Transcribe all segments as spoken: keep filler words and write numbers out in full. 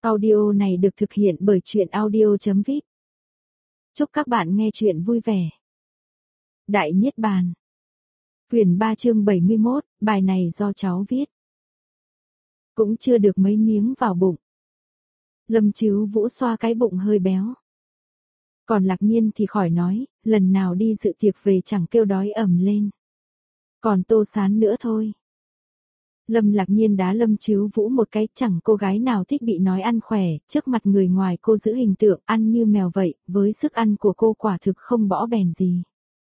Audio này được thực hiện bởi truyện audio chấm vip. Chúc các bạn nghe truyện vui vẻ. Đại Niết Bàn. Quyển ba chương bảy mươi mốt, bài này do cháu viết. Cũng chưa được mấy miếng vào bụng. Lâm Chứu Vũ xoa cái bụng hơi béo. Còn Lạc Nhiên thì khỏi nói, lần nào đi dự tiệc về chẳng kêu đói ầm lên. Còn Tô Sán nữa thôi. Lâm Lạc Nhiên đá Lâm Chứu Vũ một cái, chẳng cô gái nào thích bị nói ăn khỏe, trước mặt người ngoài cô giữ hình tượng ăn như mèo vậy, với sức ăn của cô quả thực không bỏ bèn gì.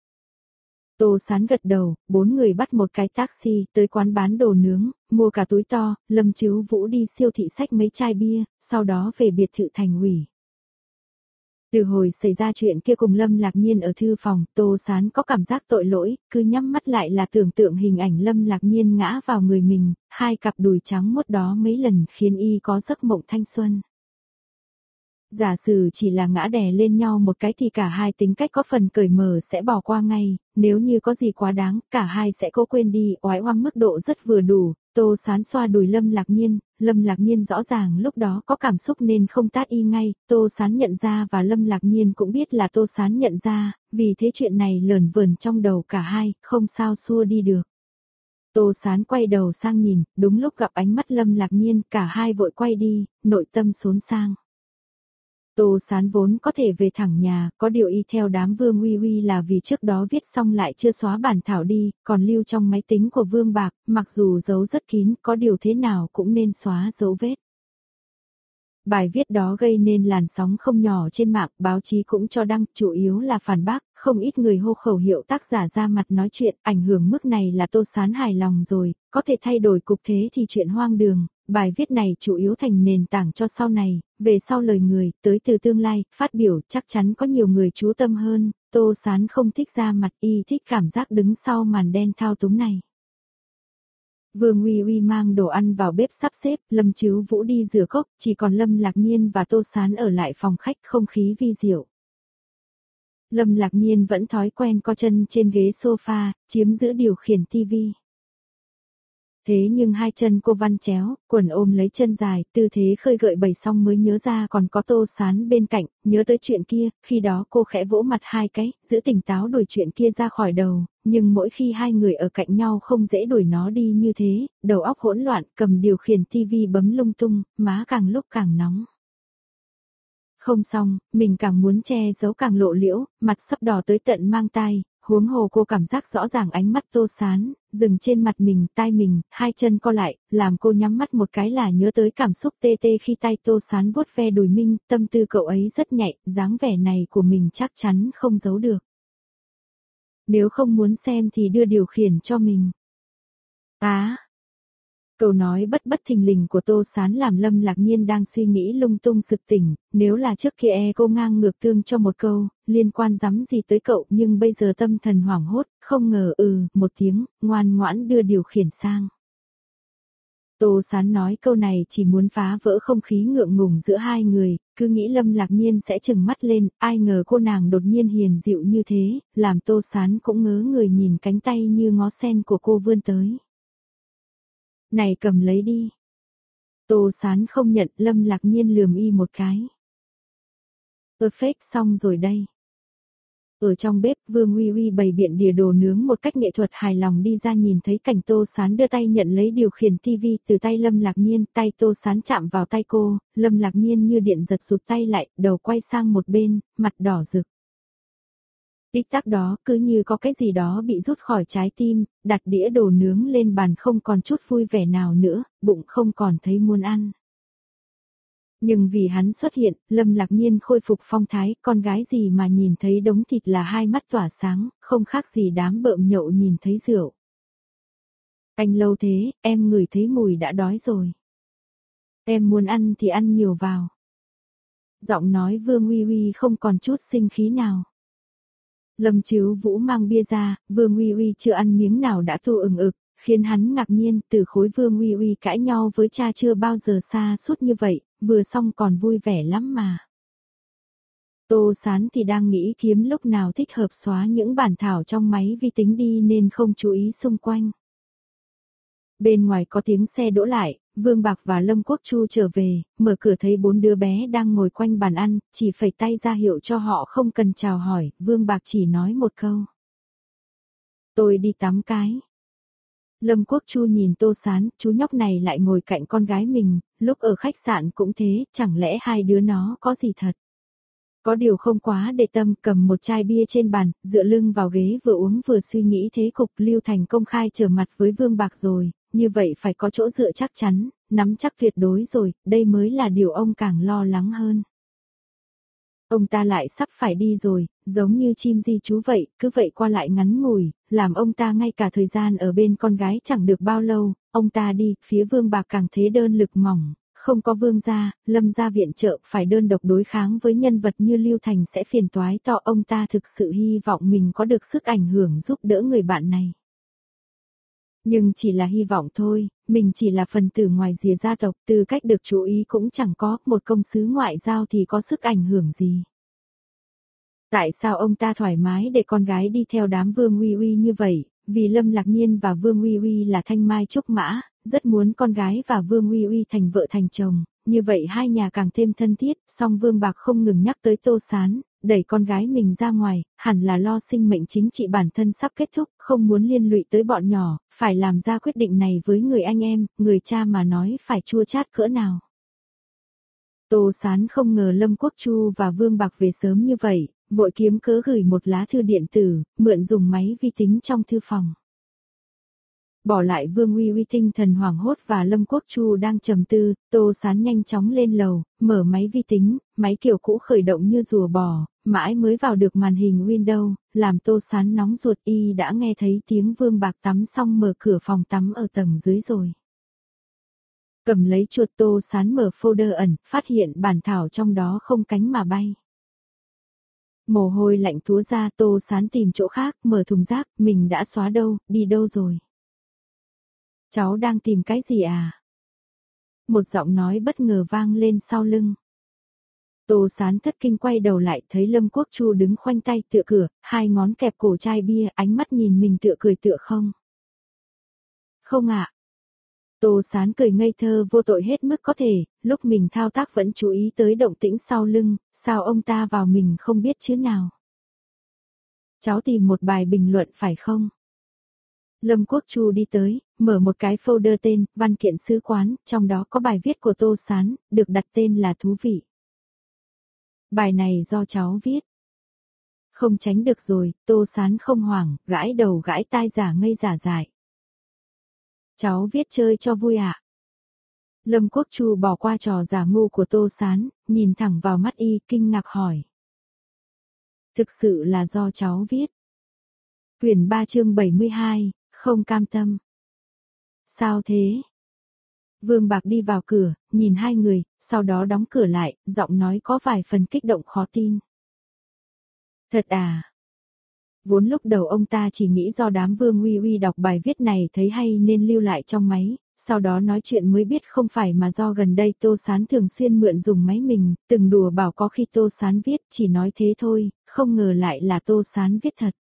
Tô Sán gật đầu, bốn người bắt một cái taxi tới quán bán đồ nướng, mua cả túi to, Lâm Chứu Vũ đi siêu thị xách mấy chai bia, sau đó về biệt thự thành ủy. Từ hồi xảy ra chuyện kia cùng Lâm Lạc Nhiên ở thư phòng, Tô Sán có cảm giác tội lỗi, cứ nhắm mắt lại là tưởng tượng hình ảnh Lâm Lạc Nhiên ngã vào người mình, hai cặp đùi trắng muốt đó mấy lần khiến y có giấc mộng thanh xuân. Giả sử chỉ là ngã đè lên nhau một cái thì cả hai tính cách có phần cởi mở sẽ bỏ qua ngay, nếu như có gì quá đáng, cả hai sẽ cố quên đi, oái oăm mức độ rất vừa đủ. Tô Sán xoa đùi Lâm Lạc Nhiên, Lâm Lạc Nhiên rõ ràng lúc đó có cảm xúc nên không tát y ngay, Tô Sán nhận ra và Lâm Lạc Nhiên cũng biết là Tô Sán nhận ra, vì thế chuyện này lởn vởn trong đầu cả hai, không sao xua đi được. Tô Sán quay đầu sang nhìn, đúng lúc gặp ánh mắt Lâm Lạc Nhiên, cả hai vội quay đi, nội tâm xốn sang. Tô Sán vốn có thể về thẳng nhà, có điều y theo đám Vương Uy Uy là vì trước đó viết xong lại chưa xóa bản thảo đi, còn lưu trong máy tính của Vương Bạc, mặc dù giấu rất kín, có điều thế nào cũng nên xóa dấu vết. Bài viết đó gây nên làn sóng không nhỏ trên mạng, báo chí cũng cho đăng, chủ yếu là phản bác, không ít người hô khẩu hiệu tác giả ra mặt nói chuyện, ảnh hưởng mức này là Tô Sán hài lòng rồi, có thể thay đổi cục thế thì chuyện hoang đường. Bài viết này chủ yếu thành nền tảng cho sau này, về sau lời người, tới từ tương lai, phát biểu chắc chắn có nhiều người chú tâm hơn, Tô Sán không thích ra mặt y thích cảm giác đứng sau màn đen thao túng này. Vương Uy Uy mang đồ ăn vào bếp sắp xếp, Lâm Chứu Vũ đi rửa cốc, chỉ còn Lâm Lạc Nhiên và Tô Sán ở lại phòng khách không khí vi diệu. Lâm Lạc Nhiên vẫn thói quen co chân trên ghế sofa, chiếm giữ điều khiển tivi. Thế nhưng hai chân cô vặn chéo, quần ôm lấy chân dài, tư thế khơi gợi bày xong mới nhớ ra còn có Tô Sán bên cạnh, nhớ tới chuyện kia, khi đó cô khẽ vỗ mặt hai cái, giữ tỉnh táo đuổi chuyện kia ra khỏi đầu, nhưng mỗi khi hai người ở cạnh nhau không dễ đuổi nó đi như thế, đầu óc hỗn loạn, cầm điều khiển tivi bấm lung tung, má càng lúc càng nóng. Không xong, mình càng muốn che giấu càng lộ liễu, mặt sắp đỏ tới tận mang tai. Huống hồ cô cảm giác rõ ràng ánh mắt Tô Sán, dừng trên mặt mình, tai mình, hai chân co lại, làm cô nhắm mắt một cái là nhớ tới cảm xúc tê tê khi tay Tô Sán vuốt ve đùi mình, tâm tư cậu ấy rất nhạy, dáng vẻ này của mình chắc chắn không giấu được. Nếu không muốn xem thì đưa điều khiển cho mình. Á! Câu nói bất bất thình lình của Tô Sán làm Lâm Lạc Nhiên đang suy nghĩ lung tung sực tỉnh, nếu là trước kia e cô ngang ngược tương cho một câu, liên quan rắm gì tới cậu, nhưng bây giờ tâm thần hoảng hốt, không ngờ ừ, một tiếng, ngoan ngoãn đưa điều khiển sang. Tô Sán nói câu này chỉ muốn phá vỡ không khí ngượng ngùng giữa hai người, cứ nghĩ Lâm Lạc Nhiên sẽ trừng mắt lên, ai ngờ cô nàng đột nhiên hiền dịu như thế, làm Tô Sán cũng ngớ người nhìn cánh tay như ngó sen của cô vươn tới. Này cầm lấy đi. Tô Sán không nhận, Lâm Lạc Nhiên lườm y một cái. Perfect, xong rồi đây. Ở trong bếp, Vương Uy Uy bày biện đĩa đồ nướng một cách nghệ thuật hài lòng đi ra nhìn thấy cảnh Tô Sán đưa tay nhận lấy điều khiển tivi từ tay Lâm Lạc Nhiên, tay Tô Sán chạm vào tay cô, Lâm Lạc Nhiên như điện giật rụt tay lại, đầu quay sang một bên, mặt đỏ rực. Tích tắc đó cứ như có cái gì đó bị rút khỏi trái tim, đặt đĩa đồ nướng lên bàn không còn chút vui vẻ nào nữa, bụng không còn thấy muốn ăn. Nhưng vì hắn xuất hiện, Lâm Lạc Nhiên khôi phục phong thái, con gái gì mà nhìn thấy đống thịt là hai mắt tỏa sáng, không khác gì đám bợm nhậu nhìn thấy rượu. Anh lâu thế, em ngửi thấy mùi đã đói rồi. Em muốn ăn thì ăn nhiều vào. Giọng nói Vương Uy Uy không còn chút sinh khí nào. Lâm Chứu Vũ mang bia ra, Vương Uy Uy chưa ăn miếng nào đã thu ừng ực, khiến hắn ngạc nhiên, từ khối Vương Uy Uy cãi nhau với cha chưa bao giờ xa suốt như vậy, vừa xong còn vui vẻ lắm mà. Tô Sán thì đang nghĩ kiếm lúc nào thích hợp xóa những bản thảo trong máy vi tính đi nên không chú ý xung quanh. Bên ngoài có tiếng xe đỗ lại, Vương Bạc và Lâm Quốc Chu trở về, mở cửa thấy bốn đứa bé đang ngồi quanh bàn ăn, chỉ phẩy tay ra hiệu cho họ không cần chào hỏi, Vương Bạc chỉ nói một câu. Tôi đi tắm cái. Lâm Quốc Chu nhìn Tô Sán, chú nhóc này lại ngồi cạnh con gái mình, lúc ở khách sạn cũng thế, chẳng lẽ hai đứa nó có gì thật. Có điều không quá để tâm, cầm một chai bia trên bàn, dựa lưng vào ghế vừa uống vừa suy nghĩ thế cục. Lưu Thành công khai trở mặt với Vương Bạc rồi, như vậy phải có chỗ dựa chắc chắn, nắm chắc tuyệt đối rồi, đây mới là điều ông càng lo lắng hơn. Ông ta lại sắp phải đi rồi, giống như chim di trú vậy, cứ vậy qua lại ngắn ngủi, làm ông ta ngay cả thời gian ở bên con gái chẳng được bao lâu, ông ta đi, phía Vương Bạc càng thế đơn lực mỏng, không có Vương gia, Lâm gia viện trợ, phải đơn độc đối kháng với nhân vật như Lưu Thành sẽ phiền toái to. Ông ta thực sự hy vọng mình có được sức ảnh hưởng giúp đỡ người bạn này. Nhưng chỉ là hy vọng thôi, mình chỉ là phần tử ngoài rìa gia tộc, tư cách được chú ý cũng chẳng có, một công sứ ngoại giao thì có sức ảnh hưởng gì. Tại sao ông ta thoải mái để con gái đi theo đám Vương Uy Uy như vậy? Vì Lâm Lạc Nhiên và Vương Uy Uy là thanh mai trúc mã, rất muốn con gái và Vương Uy Uy thành vợ thành chồng, như vậy hai nhà càng thêm thân thiết. Song Vương Bạc không ngừng nhắc tới Tô Sán, đẩy con gái mình ra ngoài, hẳn là lo sinh mệnh chính trị bản thân sắp kết thúc, không muốn liên lụy tới bọn nhỏ, phải làm ra quyết định này với người anh em, người cha mà nói phải chua chát cỡ nào. Tô Sán không ngờ Lâm Quốc Chu và Vương Bạc về sớm như vậy, vội kiếm cớ gửi một lá thư điện tử, mượn dùng máy vi tính trong thư phòng. Bỏ lại Vương Uy Uy tinh thần hoảng hốt và Lâm Quốc Chu đang trầm tư, Tô Sán nhanh chóng lên lầu, mở máy vi tính, máy kiểu cũ khởi động như rùa bò, mãi mới vào được màn hình Windows, làm Tô Sán nóng ruột. Y đã nghe thấy tiếng Vương Bạc tắm xong mở cửa phòng tắm ở tầng dưới rồi. Cầm lấy chuột, Tô Sán mở folder ẩn, phát hiện bản thảo trong đó không cánh mà bay. Mồ hôi lạnh túa ra, Tô Sán tìm chỗ khác, mở thùng rác, mình đã xóa đâu, đi đâu rồi? Cháu đang tìm cái gì à? Một giọng nói bất ngờ vang lên sau lưng. Tô Sán thất kinh quay đầu lại, thấy Lâm Quốc Chu đứng khoanh tay tựa cửa, hai ngón kẹp cổ chai bia, ánh mắt nhìn mình tựa cười tựa không. Không ạ. À. Tô Sán cười ngây thơ vô tội hết mức có thể, lúc mình thao tác vẫn chú ý tới động tĩnh sau lưng, sao ông ta vào mình không biết chứ nào. Cháu tìm một bài bình luận phải không? Lâm Quốc Chu đi tới, mở một cái folder tên, văn kiện sứ quán, trong đó có bài viết của Tô Sán, được đặt tên là thú vị. Bài này do cháu viết. Không tránh được rồi, Tô Sán không hoảng, gãi đầu gãi tai giả ngây giả dại. Cháu viết chơi cho vui ạ. À? Lâm Quốc Chu bỏ qua trò giả ngu của Tô Sán, nhìn thẳng vào mắt y, kinh ngạc hỏi. Thực sự là do cháu viết. Quyển ba chương bảy mươi hai, không cam tâm. Sao thế? Vương Bạc đi vào cửa, nhìn hai người, sau đó đóng cửa lại, giọng nói có vài phần kích động khó tin. Thật à? Vốn lúc đầu ông ta chỉ nghĩ do đám Vương Uy Uy đọc bài viết này thấy hay nên lưu lại trong máy, sau đó nói chuyện mới biết không phải mà do gần đây Tô Sán thường xuyên mượn dùng máy mình, từng đùa bảo có khi Tô Sán viết, chỉ nói thế thôi, không ngờ lại là Tô Sán viết thật.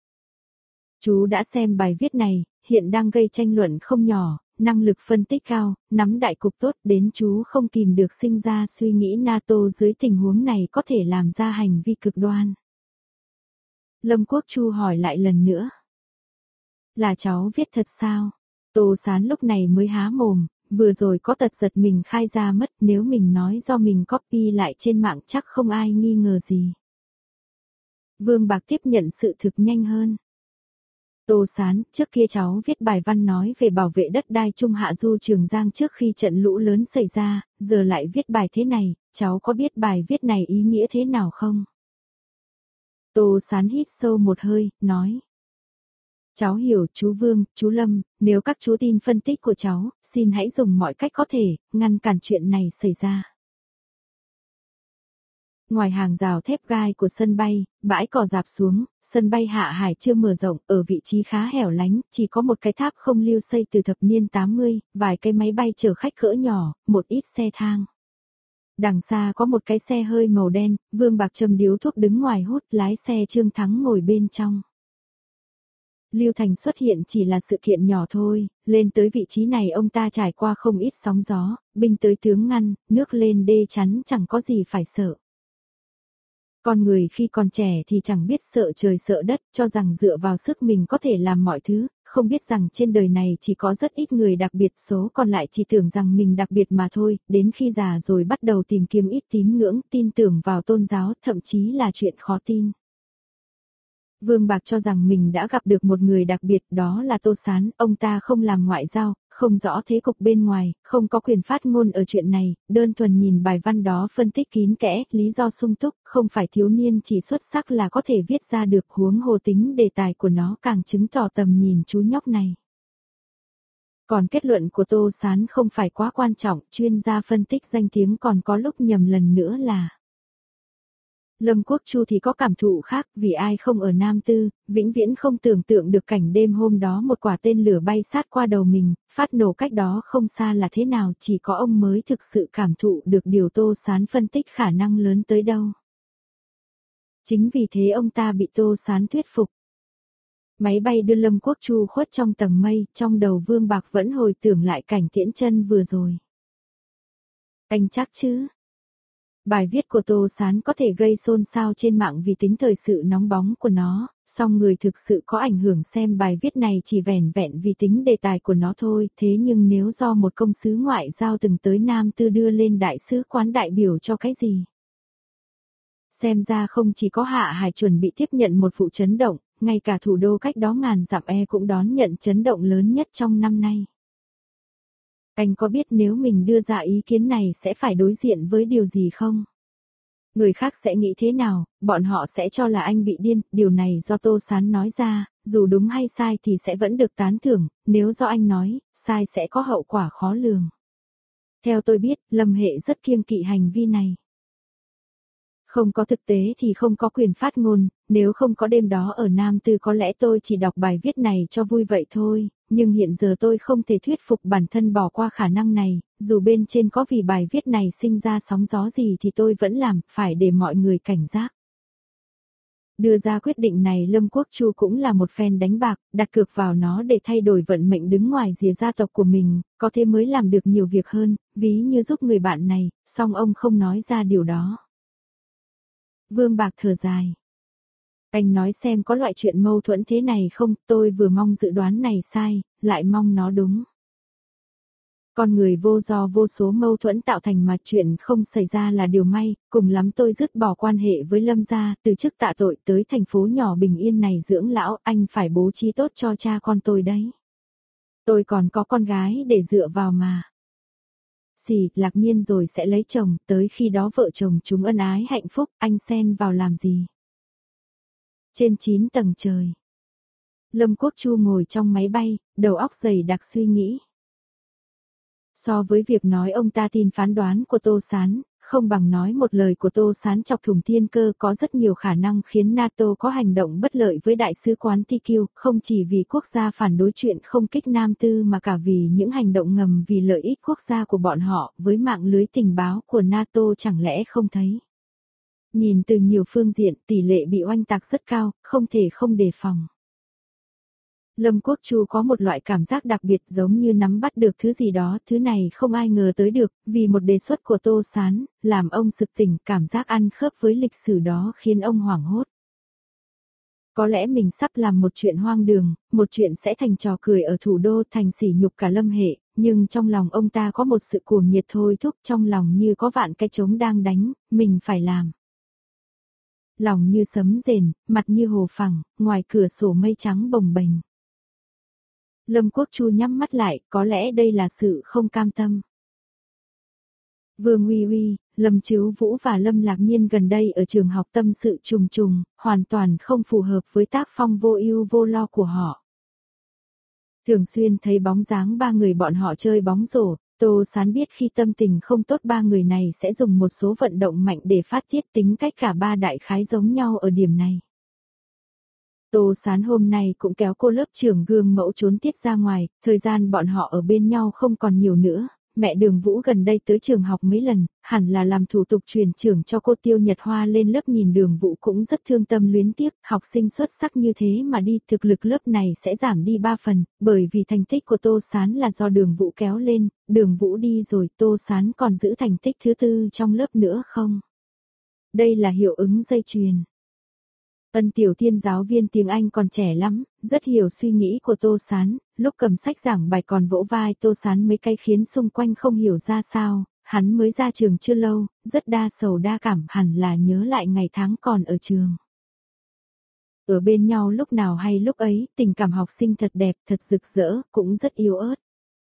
Chú đã xem bài viết này, hiện đang gây tranh luận không nhỏ, năng lực phân tích cao, nắm đại cục tốt, đến chú không kìm được sinh ra suy nghĩ NATO dưới tình huống này có thể làm ra hành vi cực đoan. Lâm Quốc Chu hỏi lại lần nữa. Là cháu viết thật sao? Tô Sán lúc này mới há mồm, vừa rồi có tật giật mình khai ra mất, nếu mình nói do mình copy lại trên mạng chắc không ai nghi ngờ gì. Vương Bạc tiếp nhận sự thực nhanh hơn. Tô Sán, trước kia cháu viết bài văn nói về bảo vệ đất đai Trung Hạ Du Trường Giang trước khi trận lũ lớn xảy ra, giờ lại viết bài thế này, cháu có biết bài viết này ý nghĩa thế nào không? Tô Sán hít sâu một hơi, nói. Cháu hiểu chú Vương, chú Lâm, nếu các chú tin phân tích của cháu, xin hãy dùng mọi cách có thể, ngăn cản chuyện này xảy ra. Ngoài hàng rào thép gai của sân bay, bãi cỏ rạp xuống, sân bay Hạ Hải chưa mở rộng, ở vị trí khá hẻo lánh, chỉ có một cái tháp không lưu xây từ thập niên tám mươi, vài cái máy bay chở khách cỡ nhỏ, một ít xe thang. Đằng xa có một cái xe hơi màu đen, Vương Bạc châm điếu thuốc đứng ngoài hút, lái xe Trương Thắng ngồi bên trong. Lưu Thành xuất hiện chỉ là sự kiện nhỏ thôi, lên tới vị trí này ông ta trải qua không ít sóng gió, binh tới tướng ngăn, nước lên đê chắn chẳng có gì phải sợ. Con người khi còn trẻ thì chẳng biết sợ trời sợ đất, cho rằng dựa vào sức mình có thể làm mọi thứ, không biết rằng trên đời này chỉ có rất ít người đặc biệt, số còn lại chỉ tưởng rằng mình đặc biệt mà thôi, đến khi già rồi bắt đầu tìm kiếm ít tín ngưỡng, tin tưởng vào tôn giáo, thậm chí là chuyện khó tin. Vương Bạc cho rằng mình đã gặp được một người đặc biệt, đó là Tô Sán, ông ta không làm ngoại giao, không rõ thế cục bên ngoài, không có quyền phát ngôn ở chuyện này, đơn thuần nhìn bài văn đó phân tích kín kẽ, lý do sung túc, không phải thiếu niên chỉ xuất sắc là có thể viết ra được, huống hồ tính đề tài của nó càng chứng tỏ tầm nhìn chú nhóc này. Còn kết luận của Tô Sán không phải quá quan trọng, chuyên gia phân tích danh tiếng còn có lúc nhầm lần nữa là Lâm Quốc Chu thì có cảm thụ khác, vì ai không ở Nam Tư, vĩnh viễn không tưởng tượng được cảnh đêm hôm đó một quả tên lửa bay sát qua đầu mình, phát nổ cách đó không xa là thế nào, chỉ có ông mới thực sự cảm thụ được điều Tô Sán phân tích khả năng lớn tới đâu. Chính vì thế ông ta bị Tô Sán thuyết phục. Máy bay đưa Lâm Quốc Chu khuất trong tầng mây, trong đầu Vương Bạc vẫn hồi tưởng lại cảnh Tiễn Chân vừa rồi. Anh chắc chứ? Bài viết của Tô Sán có thể gây xôn xao trên mạng vì tính thời sự nóng bóng của nó, song người thực sự có ảnh hưởng xem bài viết này chỉ vẻn vẹn vì tính đề tài của nó thôi, thế nhưng nếu do một công sứ ngoại giao từng tới Nam Tư đưa lên đại sứ quán đại biểu cho cái gì? Xem ra không chỉ có Hạ Hải chuẩn bị tiếp nhận một vụ chấn động, ngay cả thủ đô cách đó ngàn dặm e cũng đón nhận chấn động lớn nhất trong năm nay. Anh có biết nếu mình đưa ra ý kiến này sẽ phải đối diện với điều gì không? Người khác sẽ nghĩ thế nào, bọn họ sẽ cho là anh bị điên, điều này do Tô Sán nói ra, dù đúng hay sai thì sẽ vẫn được tán thưởng, nếu do anh nói, sai sẽ có hậu quả khó lường. Theo tôi biết, Lâm Hệ rất kiêng kỵ hành vi này. Không có thực tế thì không có quyền phát ngôn, nếu không có đêm đó ở Nam Tư có lẽ tôi chỉ đọc bài viết này cho vui vậy thôi, nhưng hiện giờ tôi không thể thuyết phục bản thân bỏ qua khả năng này, dù bên trên có vì bài viết này sinh ra sóng gió gì thì tôi vẫn làm, phải để mọi người cảnh giác. Đưa ra quyết định này Lâm Quốc Chu cũng là một phen đánh bạc, đặt cược vào nó để thay đổi vận mệnh đứng ngoài rìa gia tộc của mình, có thế mới làm được nhiều việc hơn, ví như giúp người bạn này, song ông không nói ra điều đó. Vương Bạc thở dài. Anh nói xem có loại chuyện mâu thuẫn thế này không, tôi vừa mong dự đoán này sai, lại mong nó đúng. Con người vô do vô số mâu thuẫn tạo thành mà chuyện không xảy ra là điều may, cùng lắm tôi dứt bỏ quan hệ với Lâm gia, từ chức tạ tội tới thành phố nhỏ bình yên này dưỡng lão, anh phải bố trí tốt cho cha con tôi đấy. Tôi còn có con gái để dựa vào mà. Xì, Lạc Nhiên rồi sẽ lấy chồng, tới khi đó vợ chồng chúng ân ái hạnh phúc, anh xen vào làm gì? Trên chín tầng trời, Lâm Quốc Chu ngồi trong máy bay, đầu óc dày đặc suy nghĩ. So với việc nói ông ta tin phán đoán của Tô Sán, không bằng nói một lời của Tô Sán chọc thủng thiên cơ, có rất nhiều khả năng khiến NATO có hành động bất lợi với đại sứ quán T Q, không chỉ vì quốc gia phản đối chuyện không kích Nam Tư mà cả vì những hành động ngầm vì lợi ích quốc gia của bọn họ, với mạng lưới tình báo của NATO chẳng lẽ không thấy. Nhìn từ nhiều phương diện, tỷ lệ bị oanh tạc rất cao, không thể không đề phòng. Lâm Quốc Chu có một loại cảm giác đặc biệt giống như nắm bắt được thứ gì đó, thứ này không ai ngờ tới được, vì một đề xuất của Tô Sán, làm ông sực tỉnh, cảm giác ăn khớp với lịch sử đó khiến ông hoảng hốt. Có lẽ mình sắp làm một chuyện hoang đường, một chuyện sẽ thành trò cười ở thủ đô, thành sỉ nhục cả Lâm Hệ, nhưng trong lòng ông ta có một sự cuồng nhiệt thôi thúc, trong lòng như có vạn cái trống đang đánh, mình phải làm. Lòng như sấm rền, mặt như hồ phẳng, ngoài cửa sổ mây trắng bồng bềnh. Lâm Quốc Chu nhắm mắt lại, có lẽ đây là sự không cam tâm. Vương Uy Uy, Lâm Chứu Vũ và Lâm Lạc Nhiên gần đây ở trường học tâm sự trùng trùng, hoàn toàn không phù hợp với tác phong vô ưu vô lo của họ. Thường xuyên thấy bóng dáng ba người bọn họ chơi bóng rổ, Tô Sán biết khi tâm tình không tốt ba người này sẽ dùng một số vận động mạnh để phát tiết, tính cách cả ba đại khái giống nhau ở điểm này. Tô Sán hôm nay cũng kéo cô lớp trưởng gương mẫu trốn tiết ra ngoài, thời gian bọn họ ở bên nhau không còn nhiều nữa, mẹ Đường Vũ gần đây tới trường học mấy lần, hẳn là làm thủ tục truyền trưởng cho cô Tiêu Nhật Hoa lên lớp, nhìn Đường Vũ cũng rất thương tâm luyến tiếc, học sinh xuất sắc như thế mà đi, thực lực lớp này sẽ giảm đi ba phần, bởi vì thành tích của Tô Sán là do Đường Vũ kéo lên, Đường Vũ đi rồi Tô Sán còn giữ thành tích thứ tư trong lớp nữa không? Đây là hiệu ứng dây chuyền. Ân Tiểu Thiên giáo viên tiếng Anh còn trẻ lắm, rất hiểu suy nghĩ của Tô Sán, lúc cầm sách giảng bài còn vỗ vai Tô Sán mấy cái khiến xung quanh không hiểu ra sao, hắn mới ra trường chưa lâu, rất đa sầu đa cảm, hẳn là nhớ lại ngày tháng còn ở trường. Ở bên nhau lúc nào hay lúc ấy, tình cảm học sinh thật đẹp, thật rực rỡ, cũng rất yếu ớt.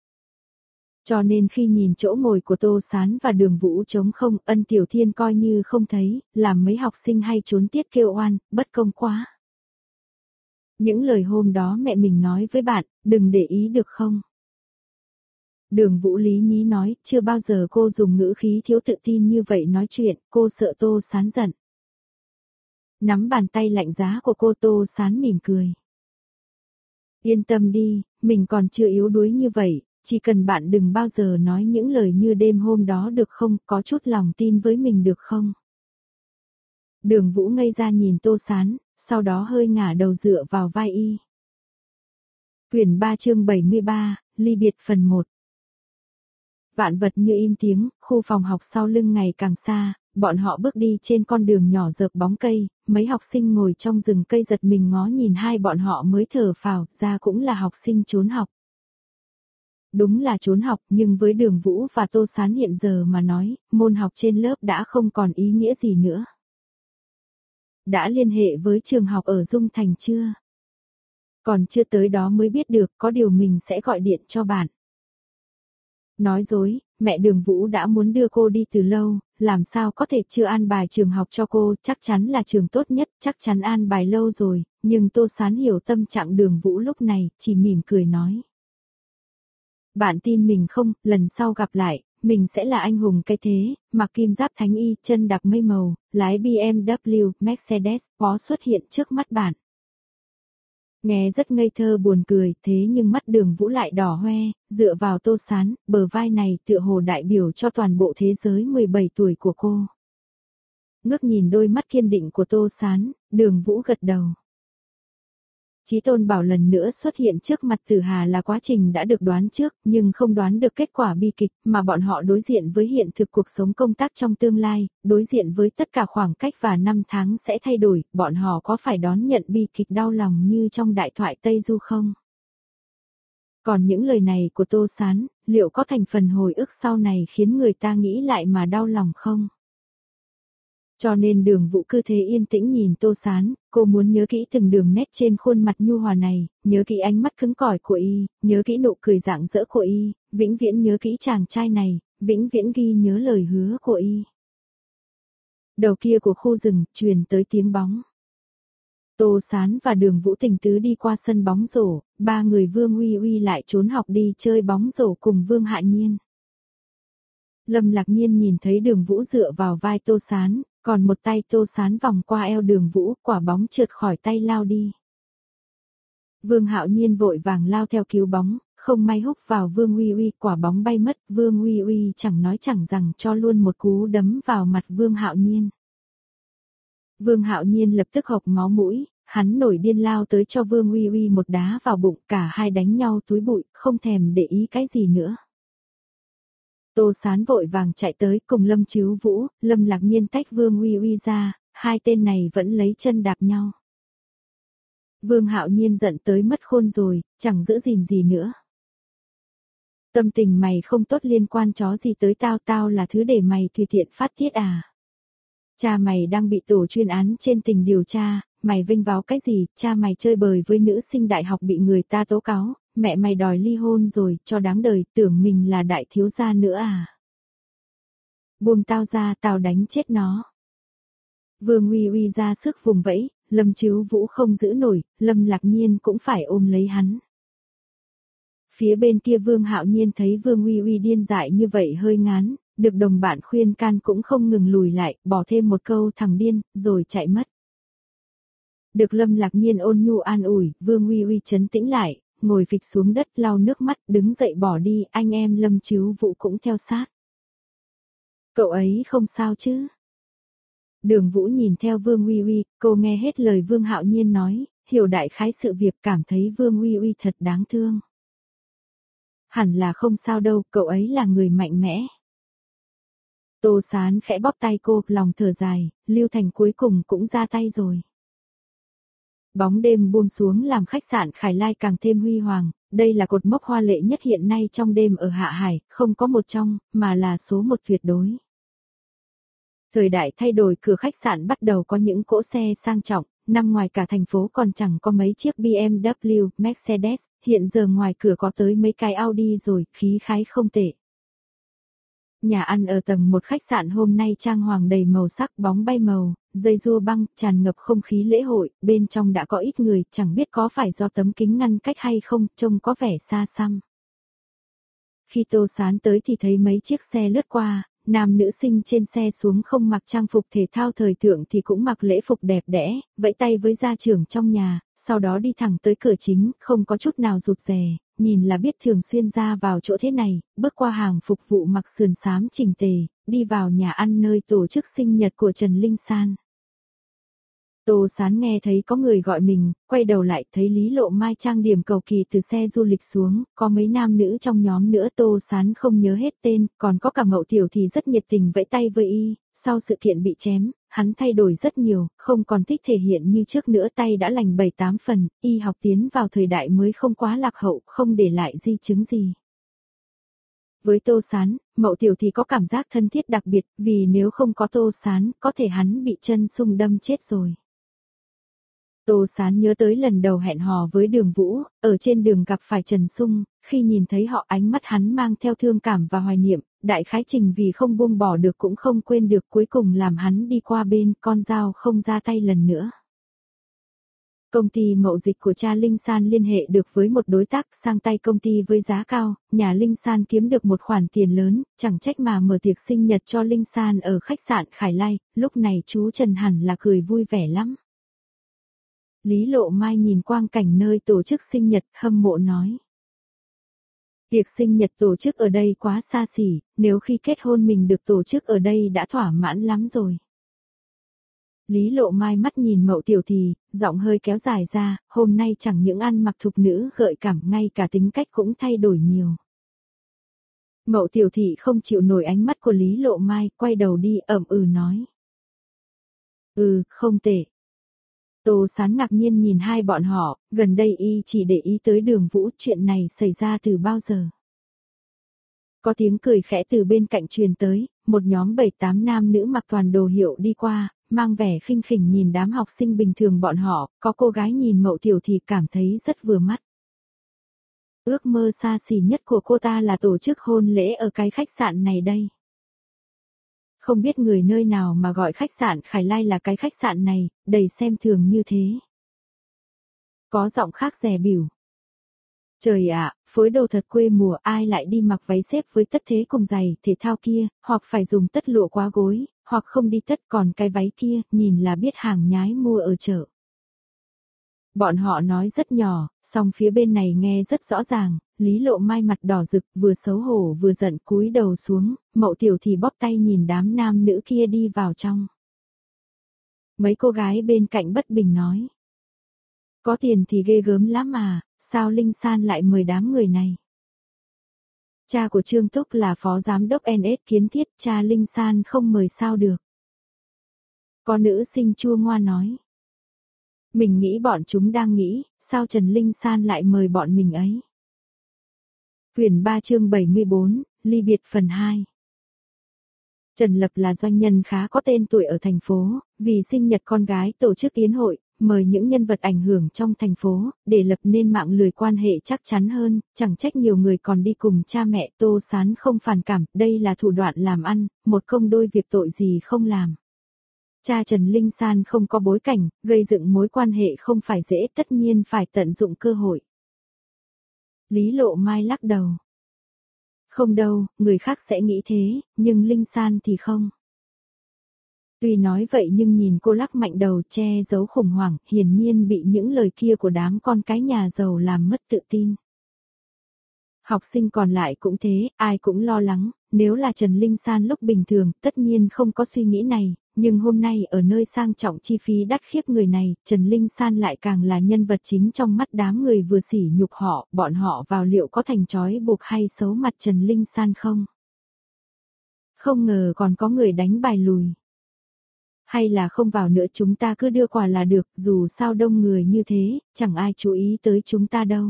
Cho nên khi nhìn chỗ ngồi của Tô Sán và Đường Vũ trống không, Ân Tiểu Thiên coi như không thấy, làm mấy học sinh hay trốn tiết kêu oan, bất công quá. Những lời hôm đó mẹ mình nói với bạn, đừng để ý được không? Đường Vũ lý nhí nói, chưa bao giờ cô dùng ngữ khí thiếu tự tin như vậy nói chuyện, cô sợ Tô Sán giận. Nắm bàn tay lạnh giá của cô, Tô Sán mỉm cười. Yên tâm đi, mình còn chưa yếu đuối như vậy. Chỉ cần bạn đừng bao giờ nói những lời như đêm hôm đó được không, có chút lòng tin với mình được không? Đường Vũ ngây ra nhìn Tô Sán, sau đó hơi ngả đầu dựa vào vai y. Quyển ba chương bảy mươi ba, ly biệt phần một. Vạn vật như im tiếng, khu phòng học sau lưng ngày càng xa, bọn họ bước đi trên con đường nhỏ rợp bóng cây, mấy học sinh ngồi trong rừng cây giật mình ngó nhìn hai bọn họ mới thở phào, ra cũng là học sinh trốn học. Đúng là trốn học, nhưng với Đường Vũ và Tô Sán hiện giờ mà nói, môn học trên lớp đã không còn ý nghĩa gì nữa. Đã liên hệ với trường học ở Dung Thành chưa? Còn chưa tới đó mới biết được, có điều mình sẽ gọi điện cho bạn. Nói dối, mẹ Đường Vũ đã muốn đưa cô đi từ lâu, làm sao có thể chưa an bài trường học cho cô, chắc chắn là trường tốt nhất, chắc chắn an bài lâu rồi, nhưng Tô Sán hiểu tâm trạng Đường Vũ lúc này, chỉ mỉm cười nói. Bạn tin mình không, lần sau gặp lại, mình sẽ là anh hùng cái thế, mặc kim giáp thánh y, chân đạp mây màu, lái bê em vê, Mercedes, có xuất hiện trước mắt bạn. Nghe rất ngây thơ buồn cười, thế nhưng mắt Đường Vũ lại đỏ hoe, dựa vào Tô Sán, bờ vai này tựa hồ đại biểu cho toàn bộ thế giới mười bảy tuổi của cô. Ngước nhìn đôi mắt kiên định của Tô Sán, Đường Vũ gật đầu. Chí Tôn bảo lần nữa xuất hiện trước mặt Tử Hà là quá trình đã được đoán trước, nhưng không đoán được kết quả bi kịch, mà bọn họ đối diện với hiện thực cuộc sống công tác trong tương lai, đối diện với tất cả khoảng cách và năm tháng sẽ thay đổi, bọn họ có phải đón nhận bi kịch đau lòng như trong đại thoại Tây Du không? Còn những lời này của Tô Sán, liệu có thành phần hồi ức sau này khiến người ta nghĩ lại mà đau lòng không? Cho nên Đường Vũ cứ thế yên tĩnh nhìn Tô Sán, cô muốn nhớ kỹ từng đường nét trên khuôn mặt nhu hòa này, nhớ kỹ ánh mắt cứng cỏi của y, nhớ kỹ nụ cười rạng rỡ của y, vĩnh viễn nhớ kỹ chàng trai này, vĩnh viễn ghi nhớ lời hứa của y. Đầu kia của khu rừng, truyền tới tiếng bóng. Tô Sán và Đường Vũ tình tứ đi qua sân bóng rổ, ba người Vương Uy Uy lại trốn học đi chơi bóng rổ cùng Vương Hạ Nhiên. Lâm Lạc Nhiên nhìn thấy Đường Vũ dựa vào vai Tô Sán, còn một tay Tô Sán vòng qua eo Đường Vũ, quả bóng trượt khỏi tay lao đi. Vương Hạo Nhiên vội vàng lao theo cứu bóng, không may húc vào Vương Uy Uy, quả bóng bay mất, Vương Uy Uy chẳng nói chẳng rằng cho luôn một cú đấm vào mặt Vương Hạo Nhiên. Vương Hạo Nhiên lập tức hộc máu mũi, hắn nổi điên lao tới cho Vương Uy Uy một đá vào bụng, cả hai đánh nhau túi bụi, không thèm để ý cái gì nữa. Tô Sán vội vàng chạy tới cùng Lâm Chíu Vũ, Lâm Lạc Nhiên tách Vương Uy Uy ra, hai tên này vẫn lấy chân đạp nhau. Vương Hạo Nhiên giận tới mất khôn rồi, chẳng giữ gìn gì nữa. Tâm tình mày không tốt liên quan chó gì tới tao, tao là thứ để mày tùy tiện phát tiết à. Cha mày đang bị tổ chuyên án trên tỉnh điều tra, mày vênh váo cái gì, cha mày chơi bời với nữ sinh đại học bị người ta tố cáo, mẹ mày đòi ly hôn rồi, cho đáng đời, tưởng mình là đại thiếu gia nữa à. Buông tao ra, tao đánh chết nó. Vương Uy Uy ra sức vùng vẫy, Lâm Chíu Vũ không giữ nổi, Lâm Lạc Nhiên cũng phải ôm lấy hắn. Phía bên kia Vương Hạo Nhiên thấy Vương Uy Uy điên dại như vậy hơi ngán, được đồng bạn khuyên can cũng không ngừng lùi lại, bỏ thêm một câu thằng điên, rồi chạy mất. Được Lâm Lạc Nhiên ôn nhu an ủi, Vương Uy Uy trấn tĩnh lại, ngồi phịch xuống đất lau nước mắt, đứng dậy bỏ đi, anh em Lâm Chíu Vũ cũng theo sát. Cậu ấy không sao chứ? Đường Vũ nhìn theo Vương Uy Uy, cô nghe hết lời Vương Hạo Nhiên nói, hiểu đại khái sự việc, cảm thấy Vương Uy Uy thật đáng thương. Hẳn là không sao đâu, cậu ấy là người mạnh mẽ. Tô Sán khẽ bóp tay cô, lòng thở dài, Lưu Thành cuối cùng cũng ra tay rồi. Bóng đêm buông xuống làm khách sạn Khải Lai càng thêm huy hoàng, đây là cột mốc hoa lệ nhất hiện nay trong đêm ở Hạ Hải, không có một trong, mà là số một tuyệt đối. Thời đại thay đổi, cửa khách sạn bắt đầu có những cỗ xe sang trọng, năm ngoài cả thành phố còn chẳng có mấy chiếc bê em vê, Mercedes, hiện giờ ngoài cửa có tới mấy cái Audi rồi, khí khái không tệ. Nhà ăn ở tầng một khách sạn hôm nay trang hoàng đầy màu sắc, bóng bay màu, dây rua băng, tràn ngập không khí lễ hội, bên trong đã có ít người, chẳng biết có phải do tấm kính ngăn cách hay không, trông có vẻ xa xăm. Khi Tô Sán tới thì thấy mấy chiếc xe lướt qua, nam nữ sinh trên xe xuống không mặc trang phục thể thao thời thượng thì cũng mặc lễ phục đẹp đẽ, vẫy tay với gia trưởng trong nhà, sau đó đi thẳng tới cửa chính, không có chút nào rụt rè, nhìn là biết thường xuyên ra vào chỗ thế này, bước qua hàng phục vụ mặc sườn xám chỉnh tề, đi vào nhà ăn nơi tổ chức sinh nhật của Trần Linh San. Tô Sán nghe thấy có người gọi mình, quay đầu lại thấy Lý Lộ Mai trang điểm cầu kỳ từ xe du lịch xuống, có mấy nam nữ trong nhóm nữa Tô Sán không nhớ hết tên, còn có cả Mậu Tiểu thì rất nhiệt tình vẫy tay với y, sau sự kiện bị chém, hắn thay đổi rất nhiều, không còn thích thể hiện như trước nữa, tay đã lành bảy tám phần, y học tiến vào thời đại mới không quá lạc hậu, không để lại di chứng gì. Với Tô Sán, Mậu Tiểu thì có cảm giác thân thiết đặc biệt, vì nếu không có Tô Sán, có thể hắn bị chân sung đâm chết rồi. Tô Sán nhớ tới lần đầu hẹn hò với Đường Vũ, ở trên đường gặp phải Trần Sung, khi nhìn thấy họ ánh mắt hắn mang theo thương cảm và hoài niệm, đại khái trình vì không buông bỏ được cũng không quên được, cuối cùng làm hắn đi qua bên, con dao không ra tay lần nữa. Công ty mậu dịch của cha Linh San liên hệ được với một đối tác sang tay công ty với giá cao, nhà Linh San kiếm được một khoản tiền lớn, chẳng trách mà mở tiệc sinh nhật cho Linh San ở khách sạn Khải Lai, lúc này chú Trần hẳn là cười vui vẻ lắm. Lý Lộ Mai nhìn quang cảnh nơi tổ chức sinh nhật, hâm mộ nói. Tiệc sinh nhật tổ chức ở đây quá xa xỉ, nếu khi kết hôn mình được tổ chức ở đây đã thỏa mãn lắm rồi. Lý Lộ Mai mắt nhìn Mậu Tiểu thì, giọng hơi kéo dài ra, hôm nay chẳng những ăn mặc thục nữ gợi cảm, ngay cả tính cách cũng thay đổi nhiều. Mậu Tiểu Thị không chịu nổi ánh mắt của Lý Lộ Mai, quay đầu đi ậm ừ nói. Ừ, không tệ. Tô Sán ngạc nhiên nhìn hai bọn họ, gần đây y chỉ để ý tới Đường Vũ, chuyện này xảy ra từ bao giờ. Có tiếng cười khẽ từ bên cạnh truyền tới, một nhóm bảy tám nam nữ mặc toàn đồ hiệu đi qua, mang vẻ khinh khỉnh nhìn đám học sinh bình thường bọn họ, có cô gái nhìn Mậu Tiểu thì cảm thấy rất vừa mắt. Ước mơ xa xỉ nhất của cô ta là tổ chức hôn lễ ở cái khách sạn này đây. Không biết người nơi nào mà gọi khách sạn Khải Lai là cái khách sạn này, đầy xem thường như thế. Có giọng khác dè bỉu. Trời ạ, phối đồ thật quê mùa, ai lại đi mặc váy xếp với tất thế cùng giày thể thao kia, hoặc phải dùng tất lụa quá gối, hoặc không đi tất, còn cái váy kia, nhìn là biết hàng nhái mua ở chợ. Bọn họ nói rất nhỏ, song phía bên này nghe rất rõ ràng, Lý Lộ Mai mặt đỏ rực, vừa xấu hổ vừa giận cúi đầu xuống, Mậu Tiểu thì bóp tay nhìn đám nam nữ kia đi vào trong. Mấy cô gái bên cạnh bất bình nói. Có tiền thì ghê gớm lắm mà, sao Linh San lại mời đám người này? Cha của Trương Túc là phó giám đốc en ét Kiến Thiết, cha Linh San không mời sao được. Có nữ sinh chua ngoa nói. Mình nghĩ bọn chúng đang nghĩ, sao Trần Linh San lại mời bọn mình ấy. Quyển ba chương bảy mươi bốn, ly biệt phần hai. Trần Lập là doanh nhân khá có tên tuổi ở thành phố, vì sinh nhật con gái tổ chức yến hội, mời những nhân vật ảnh hưởng trong thành phố, để lập nên mạng lưới quan hệ chắc chắn hơn, chẳng trách nhiều người còn đi cùng cha mẹ. Tô Sán không phản cảm, đây là thủ đoạn làm ăn, một công đôi việc tội gì không làm. Cha Trần Linh San không có bối cảnh, gây dựng mối quan hệ không phải dễ, tất nhiên phải tận dụng cơ hội. Lý Lộ Mai lắc đầu. Không đâu, người khác sẽ nghĩ thế, nhưng Linh San thì không. Tuy nói vậy nhưng nhìn cô lắc mạnh đầu che giấu khủng hoảng, hiển nhiên bị những lời kia của đám con cái nhà giàu làm mất tự tin. Học sinh còn lại cũng thế, ai cũng lo lắng, nếu là Trần Linh San lúc bình thường tất nhiên không có suy nghĩ này, nhưng hôm nay ở nơi sang trọng chi phí đắt khiếp người này, Trần Linh San lại càng là nhân vật chính trong mắt đám người vừa sỉ nhục họ, bọn họ vào liệu có thành trói buộc hay xấu mặt Trần Linh San không? Không ngờ còn có người đánh bài lùi. Hay là không vào nữa chúng ta cứ đưa quà là được, dù sao đông người như thế, chẳng ai chú ý tới chúng ta đâu.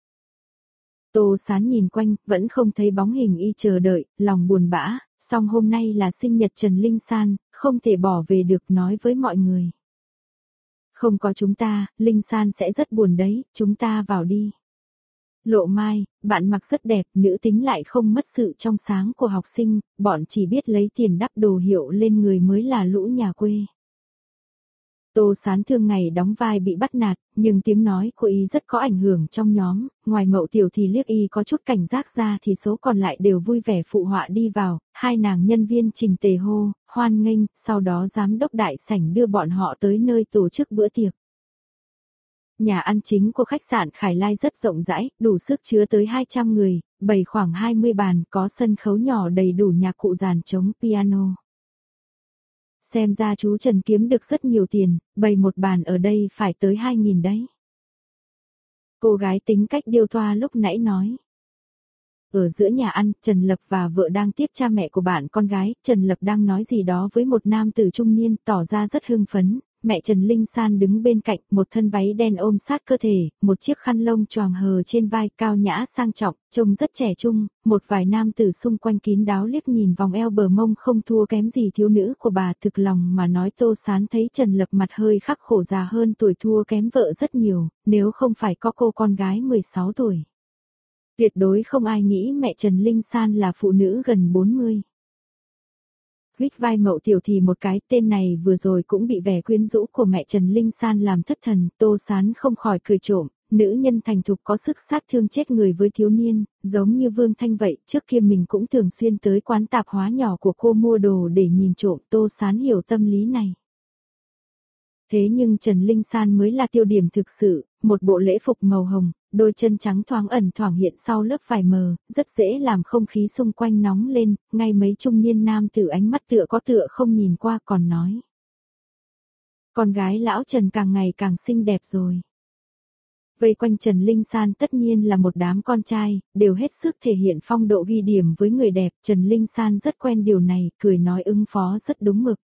Tô Sán nhìn quanh, vẫn không thấy bóng hình y chờ đợi, lòng buồn bã, song hôm nay là sinh nhật Trần Linh San, không thể bỏ về được nói với mọi người. Không có chúng ta, Linh San sẽ rất buồn đấy, chúng ta vào đi. Lộ Mai, bạn mặc rất đẹp, nữ tính lại không mất sự trong sáng của học sinh, bọn chỉ biết lấy tiền đắp đồ hiệu lên người mới là lũ nhà quê. Tô Sán thương ngày đóng vai bị bắt nạt, nhưng tiếng nói của y rất có ảnh hưởng trong nhóm, ngoài Mậu Tiểu thì liếc y có chút cảnh giác ra thì số còn lại đều vui vẻ phụ họa đi vào, hai nàng nhân viên trình tề hô, hoan nghênh, sau đó giám đốc đại sảnh đưa bọn họ tới nơi tổ chức bữa tiệc. Nhà ăn chính của khách sạn Khải Lai rất rộng rãi, đủ sức chứa tới hai trăm người, bày khoảng hai mươi bàn, có sân khấu nhỏ đầy đủ nhạc cụ dàn trống piano. Xem ra chú Trần kiếm được rất nhiều tiền, bày một bàn ở đây phải tới hai nghìn đấy. Cô gái tính cách điêu toa lúc nãy nói. Ở giữa nhà ăn, Trần Lập và vợ đang tiếp cha mẹ của bạn con gái, Trần Lập đang nói gì đó với một nam tử trung niên, tỏ ra rất hưng phấn. Mẹ Trần Linh San đứng bên cạnh, một thân váy đen ôm sát cơ thể, một chiếc khăn lông choàng hờ trên vai, cao nhã sang trọng, trông rất trẻ trung, một vài nam tử xung quanh kín đáo liếc nhìn vòng eo bờ mông không thua kém gì thiếu nữ của bà, thực lòng mà nói Tô Sán thấy Trần Lập mặt hơi khắc khổ, già hơn tuổi, thua kém vợ rất nhiều, nếu không phải có cô con gái mười sáu tuổi. Tuyệt đối không ai nghĩ mẹ Trần Linh San là phụ nữ gần bốn mươi. Huých vai Mậu Tiểu thì một cái, tên này vừa rồi cũng bị vẻ quyến rũ của mẹ Trần Linh San làm thất thần, Tô Sán không khỏi cười trộm, nữ nhân thành thục có sức sát thương chết người với thiếu niên, giống như Vương Thanh vậy, trước kia mình cũng thường xuyên tới quán tạp hóa nhỏ của cô mua đồ để nhìn trộm, Tô Sán hiểu tâm lý này. Thế nhưng Trần Linh San mới là tiêu điểm thực sự, một bộ lễ phục màu hồng, đôi chân trắng thoáng ẩn thoảng hiện sau lớp vải mờ, rất dễ làm không khí xung quanh nóng lên, ngay mấy trung niên nam tử ánh mắt tựa có tựa không nhìn qua còn nói. Con gái lão Trần càng ngày càng xinh đẹp rồi. Vây quanh Trần Linh San tất nhiên là một đám con trai, đều hết sức thể hiện phong độ ghi điểm với người đẹp, Trần Linh San rất quen điều này, cười nói ứng phó rất đúng mực.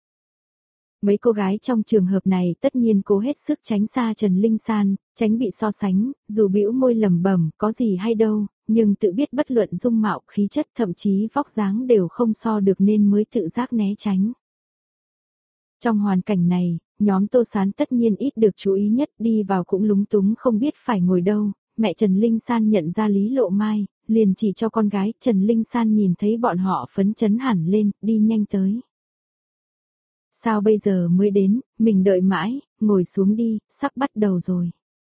Mấy cô gái trong trường hợp này tất nhiên cố hết sức tránh xa Trần Linh San, tránh bị so sánh, dù bĩu môi lẩm bẩm có gì hay đâu, nhưng tự biết bất luận dung mạo, khí chất, thậm chí vóc dáng đều không so được nên mới tự giác né tránh. Trong hoàn cảnh này, nhóm Tô Sán tất nhiên ít được chú ý nhất, đi vào cũng lúng túng không biết phải ngồi đâu, mẹ Trần Linh San nhận ra Lý Lộ Mai, liền chỉ cho con gái, Trần Linh San nhìn thấy bọn họ phấn chấn hẳn lên, đi nhanh tới. Sao bây giờ mới đến, mình đợi mãi, ngồi xuống đi, sắp bắt đầu rồi.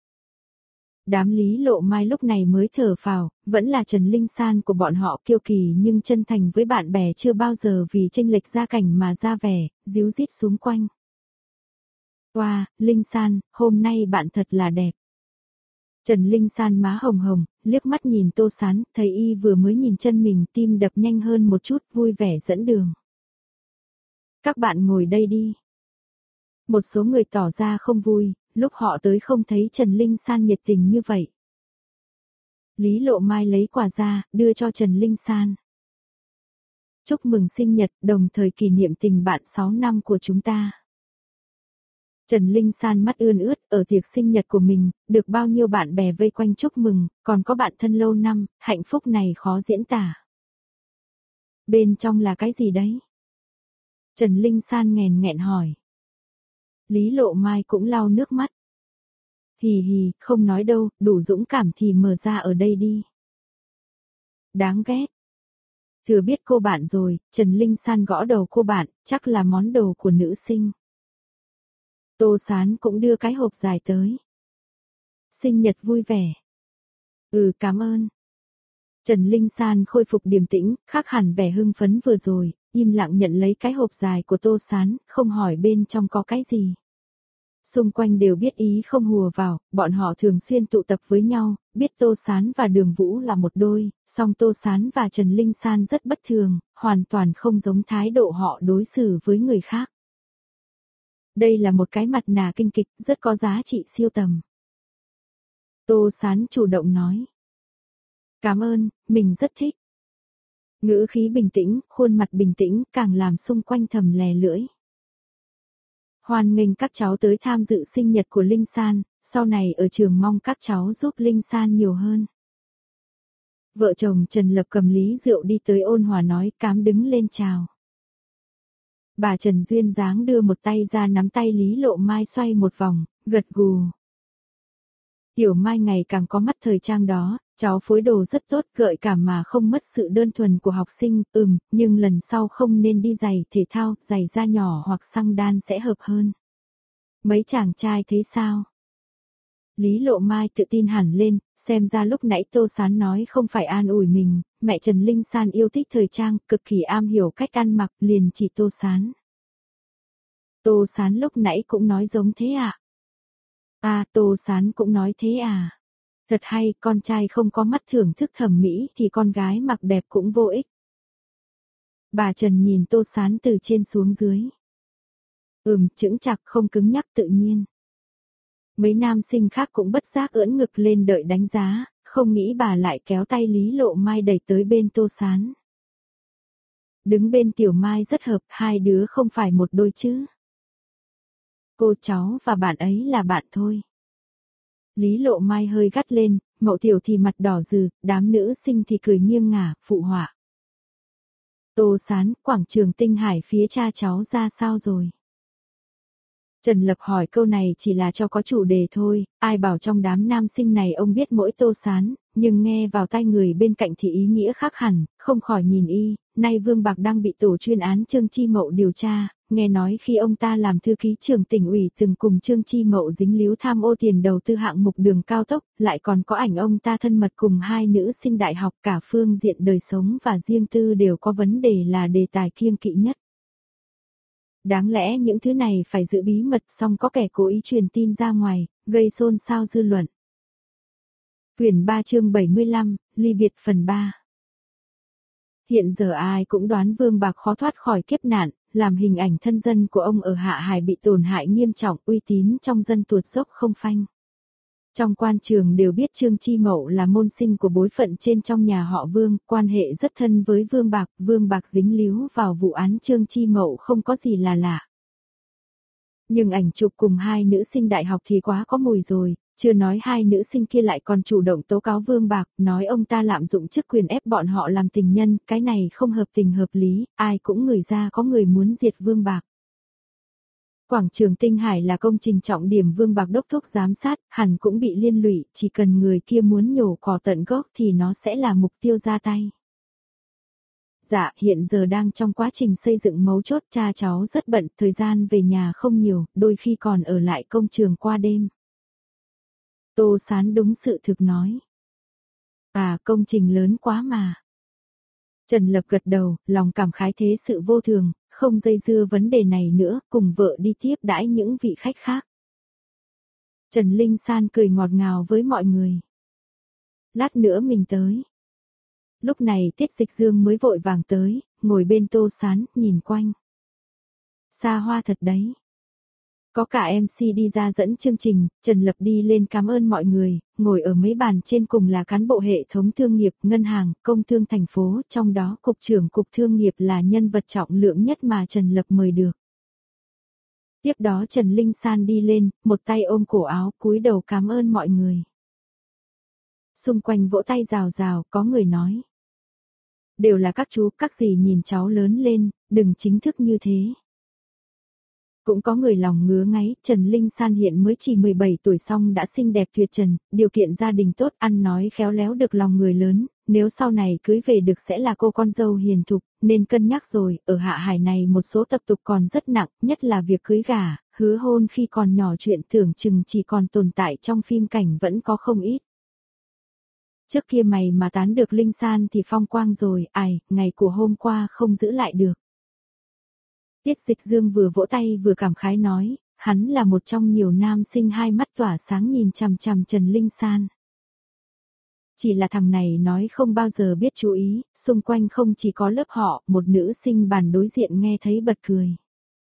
Đám Lý Lộ Mai lúc này mới thở phào, vẫn là Trần Linh San của bọn họ kiêu kỳ nhưng chân thành với bạn bè chưa bao giờ vì chênh lệch gia cảnh mà ra vẻ, díu dít xung quanh. Wow, Linh San, hôm nay bạn thật là đẹp. Trần Linh San má hồng hồng, liếc mắt nhìn Tô Sán, thấy y vừa mới nhìn chân mình tim đập nhanh hơn một chút, vui vẻ dẫn đường. Các bạn ngồi đây đi. Một số người tỏ ra không vui, lúc họ tới không thấy Trần Linh San nhiệt tình như vậy. Lý Lộ Mai lấy quà ra, đưa cho Trần Linh San. Chúc mừng sinh nhật, đồng thời kỷ niệm tình bạn sáu năm của chúng ta. Trần Linh San mắt ươn ướt, ở tiệc sinh nhật của mình, được bao nhiêu bạn bè vây quanh chúc mừng, còn có bạn thân lâu năm, hạnh phúc này khó diễn tả. Bên trong là cái gì đấy? Trần Linh San nghèn nghẹn hỏi. Lý Lộ Mai cũng lau nước mắt. Hì hì, không nói đâu, đủ dũng cảm thì mở ra ở đây đi. Đáng ghét. Thừa biết cô bạn rồi, Trần Linh San gõ đầu cô bạn, chắc là món đồ của nữ sinh. Tô Sán cũng đưa cái hộp dài tới. Sinh nhật vui vẻ. Ừ, cảm ơn. Trần Linh San khôi phục điềm tĩnh, khác hẳn vẻ hưng phấn vừa rồi, im lặng nhận lấy cái hộp dài của Tô Sán, không hỏi bên trong có cái gì. Xung quanh đều biết ý không hùa vào, bọn họ thường xuyên tụ tập với nhau, biết Tô Sán và Đường Vũ là một đôi, song Tô Sán và Trần Linh San rất bất thường, hoàn toàn không giống thái độ họ đối xử với người khác. Đây là một cái mặt nạ kinh kịch, rất có giá trị siêu tầm. Tô Sán chủ động nói. Cảm ơn, mình rất thích. Ngữ khí bình tĩnh, khuôn mặt bình tĩnh, càng làm xung quanh thầm lè lưỡi. Hoan nghênh các cháu tới tham dự sinh nhật của Linh San, sau này ở trường mong các cháu giúp Linh San nhiều hơn. Vợ chồng Trần Lập cầm ly rượu đi tới ôn hòa nói, cám đứng lên chào. Bà Trần duyên dáng đưa một tay ra nắm tay Lý Lộ Mai xoay một vòng, gật gù. Tiểu Mai ngày càng có mắt thời trang đó, cháu phối đồ rất tốt, gợi cảm mà không mất sự đơn thuần của học sinh, ừm, nhưng lần sau không nên đi giày thể thao, giày da nhỏ hoặc xăng đan sẽ hợp hơn. Mấy chàng trai thấy sao? Lý Lộ Mai tự tin hẳn lên, xem ra lúc nãy Tô Sán nói không phải an ủi mình, mẹ Trần Linh San yêu thích thời trang, cực kỳ am hiểu cách ăn mặc, liền chỉ Tô Sán. Tô Sán lúc nãy cũng nói giống thế à? À, Tô Sán cũng nói thế à? Thật hay, con trai không có mắt thưởng thức thẩm mỹ thì con gái mặc đẹp cũng vô ích. Bà Trần nhìn Tô Sán từ trên xuống dưới. Ừm, chững chạc không cứng nhắc tự nhiên. Mấy nam sinh khác cũng bất giác ưỡn ngực lên đợi đánh giá, không nghĩ bà lại kéo tay Lý Lộ Mai đẩy tới bên Tô Sán. Đứng bên Tiểu Mai rất hợp, hai đứa không phải một đôi chứ. Cô cháu và bạn ấy là bạn thôi. Lý Lộ Mai hơi gắt lên, Mậu Tiểu thì mặt đỏ rừ, đám nữ sinh thì cười nghiêng ngả, phụ họa. Tô Sán, quảng trường Tinh Hải phía cha cháu ra sao rồi? Trần Lập hỏi câu này chỉ là cho có chủ đề thôi, ai bảo trong đám nam sinh này ông biết mỗi Tô Sán, nhưng nghe vào tai người bên cạnh thì ý nghĩa khác hẳn, không khỏi nhìn y, nay Vương Bạc đang bị tổ chuyên án Trương Chi Mậu điều tra, nghe nói khi ông ta làm thư ký trưởng tỉnh ủy từng cùng Trương Chi Mậu dính líu tham ô tiền đầu tư hạng mục đường cao tốc, lại còn có ảnh ông ta thân mật cùng hai nữ sinh đại học, cả phương diện đời sống và riêng tư đều có vấn đề là đề tài kiêng kỵ nhất. Đáng lẽ những thứ này phải giữ bí mật, song có kẻ cố ý truyền tin ra ngoài, gây xôn xao dư luận. Quyển ba chương bảy mươi lăm, ly biệt phần ba. Hiện giờ ai cũng đoán Vương Bạc khó thoát khỏi kiếp nạn, làm hình ảnh thân dân của ông ở Hạ Hải bị tổn hại nghiêm trọng, uy tín trong dân tuột dốc không phanh. Trong quan trường đều biết Trương Chi Mậu là môn sinh của bối phận trên trong nhà họ Vương, quan hệ rất thân với Vương Bạc, Vương Bạc dính líu vào vụ án Trương Chi Mậu không có gì là lạ. Nhưng ảnh chụp cùng hai nữ sinh đại học thì quá có mùi rồi, chưa nói hai nữ sinh kia lại còn chủ động tố cáo Vương Bạc, nói ông ta lạm dụng chức quyền ép bọn họ làm tình nhân, cái này không hợp tình hợp lý, ai cũng ngửi ra có người muốn diệt Vương Bạc. Quảng trường Tinh Hải là công trình trọng điểm Vương Bạc đốc thúc giám sát, hẳn cũng bị liên lụy, chỉ cần người kia muốn nhổ cỏ tận gốc thì nó sẽ là mục tiêu ra tay. Dạ, hiện giờ đang trong quá trình xây dựng mấu chốt, cha cháu rất bận, thời gian về nhà không nhiều, đôi khi còn ở lại công trường qua đêm. Tô Sán đúng sự thực nói. À, công trình lớn quá mà. Trần Lập gật đầu, lòng cảm khái thế sự vô thường, không dây dưa vấn đề này nữa, cùng vợ đi tiếp đãi những vị khách khác. Trần Linh San cười ngọt ngào với mọi người. Lát nữa mình tới. Lúc này Tiết Dịch Dương mới vội vàng tới, ngồi bên Tô Sán, nhìn quanh. Xa hoa thật đấy. Có cả em xê đi ra dẫn chương trình, Trần Lập đi lên cảm ơn mọi người, ngồi ở mấy bàn trên cùng là cán bộ hệ thống thương nghiệp, ngân hàng, công thương thành phố, trong đó cục trưởng cục thương nghiệp là nhân vật trọng lượng nhất mà Trần Lập mời được. Tiếp đó Trần Linh San đi lên, một tay ôm cổ áo, cúi đầu cảm ơn mọi người. Xung quanh vỗ tay rào rào, có người nói. Đều là các chú, các dì nhìn cháu lớn lên, đừng chính thức như thế. Cũng có người lòng ngứa ngáy, Trần Linh San hiện mới chỉ mười bảy tuổi xong đã xinh đẹp tuyệt trần, điều kiện gia đình tốt, ăn nói khéo léo được lòng người lớn, nếu sau này cưới về được sẽ là cô con dâu hiền thục, nên cân nhắc rồi, ở Hạ Hải này một số tập tục còn rất nặng, nhất là việc cưới gả, hứa hôn khi còn nhỏ chuyện tưởng chừng chỉ còn tồn tại trong phim cảnh vẫn có không ít. Trước kia mày mà tán được Linh San thì phong quang rồi, ải, ngày của hôm qua không giữ lại được. Tiết Dịch Dương vừa vỗ tay vừa cảm khái nói, hắn là một trong nhiều nam sinh hai mắt tỏa sáng nhìn chằm chằm Trần Linh San. Chỉ là thằng này nói không bao giờ biết chú ý, xung quanh không chỉ có lớp họ, một nữ sinh bàn đối diện nghe thấy bật cười.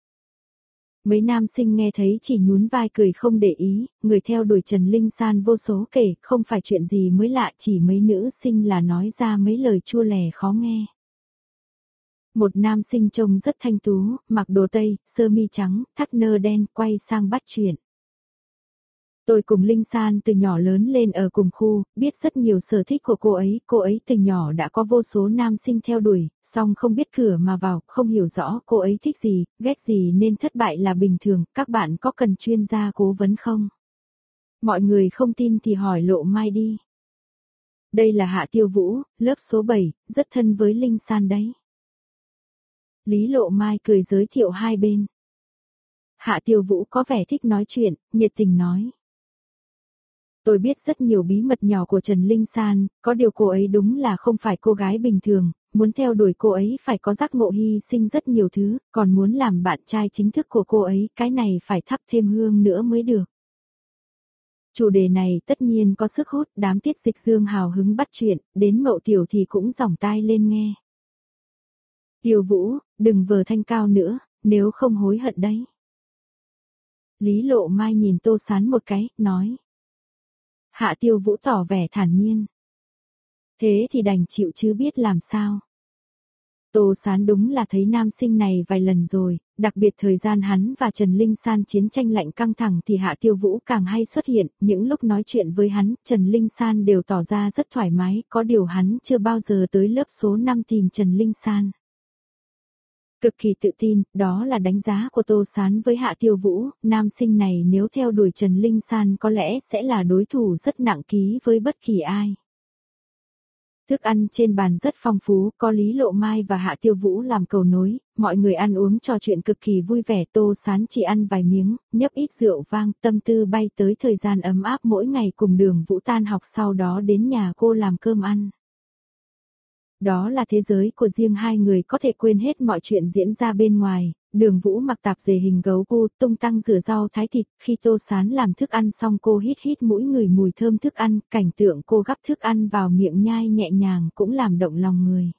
Mấy nam sinh nghe thấy chỉ nhún vai cười không để ý, người theo đuổi Trần Linh San vô số kể, không phải chuyện gì mới lạ, chỉ mấy nữ sinh là nói ra mấy lời chua lè khó nghe. Một nam sinh trông rất thanh tú, mặc đồ tây, sơ mi trắng, thắt nơ đen, quay sang bắt chuyện. Tôi cùng Linh San từ nhỏ lớn lên ở cùng khu, biết rất nhiều sở thích của cô ấy, cô ấy từ nhỏ đã có vô số nam sinh theo đuổi, song không biết cửa mà vào, không hiểu rõ cô ấy thích gì, ghét gì nên thất bại là bình thường, các bạn có cần chuyên gia cố vấn không? Mọi người không tin thì hỏi Lộ Mai đi. Đây là Hạ Tiêu Vũ, lớp số bảy, rất thân với Linh San đấy. Lý Lộ Mai cười giới thiệu hai bên. Hạ Tiêu Vũ có vẻ thích nói chuyện, nhiệt tình nói. Tôi biết rất nhiều bí mật nhỏ của Trần Linh San, có điều cô ấy đúng là không phải cô gái bình thường, muốn theo đuổi cô ấy phải có giác ngộ hy sinh rất nhiều thứ, còn muốn làm bạn trai chính thức của cô ấy, cái này phải thắp thêm hương nữa mới được. Chủ đề này tất nhiên có sức hút, đám Tiết Dịch Dương hào hứng bắt chuyện, đến Mậu Tiểu thì cũng giỏng tai lên nghe. Tiêu Vũ, đừng vờ thanh cao nữa, nếu không hối hận đấy. Lý Lộ Mai nhìn Tô Sán một cái, nói. Hạ Tiêu Vũ tỏ vẻ thản nhiên. Thế thì đành chịu chứ biết làm sao. Tô Sán đúng là thấy nam sinh này vài lần rồi, đặc biệt thời gian hắn và Trần Linh San chiến tranh lạnh căng thẳng thì Hạ Tiêu Vũ càng hay xuất hiện, những lúc nói chuyện với hắn, Trần Linh San đều tỏ ra rất thoải mái, có điều hắn chưa bao giờ tới lớp số năm tìm Trần Linh San. Cực kỳ tự tin, đó là đánh giá của Tô Sán với Hạ Tiêu Vũ, nam sinh này nếu theo đuổi Trần Linh San có lẽ sẽ là đối thủ rất nặng ký với bất kỳ ai. Thức ăn trên bàn rất phong phú, có Lý Lộ Mai và Hạ Tiêu Vũ làm cầu nối, mọi người ăn uống trò chuyện cực kỳ vui vẻ. Tô Sán chỉ ăn vài miếng, nhấp ít rượu vang, tâm tư bay tới thời gian ấm áp mỗi ngày cùng Đường Vũ tan học sau đó đến nhà cô làm cơm ăn. Đó là thế giới của riêng hai người, có thể quên hết mọi chuyện diễn ra bên ngoài. Đường Vũ mặc tạp dề hình gấu gu, tung tăng rửa rau thái thịt, khi Tô Sán làm thức ăn xong cô hít hít mũi người mùi thơm thức ăn, cảnh tượng cô gắp thức ăn vào miệng nhai nhẹ nhàng cũng làm động lòng người.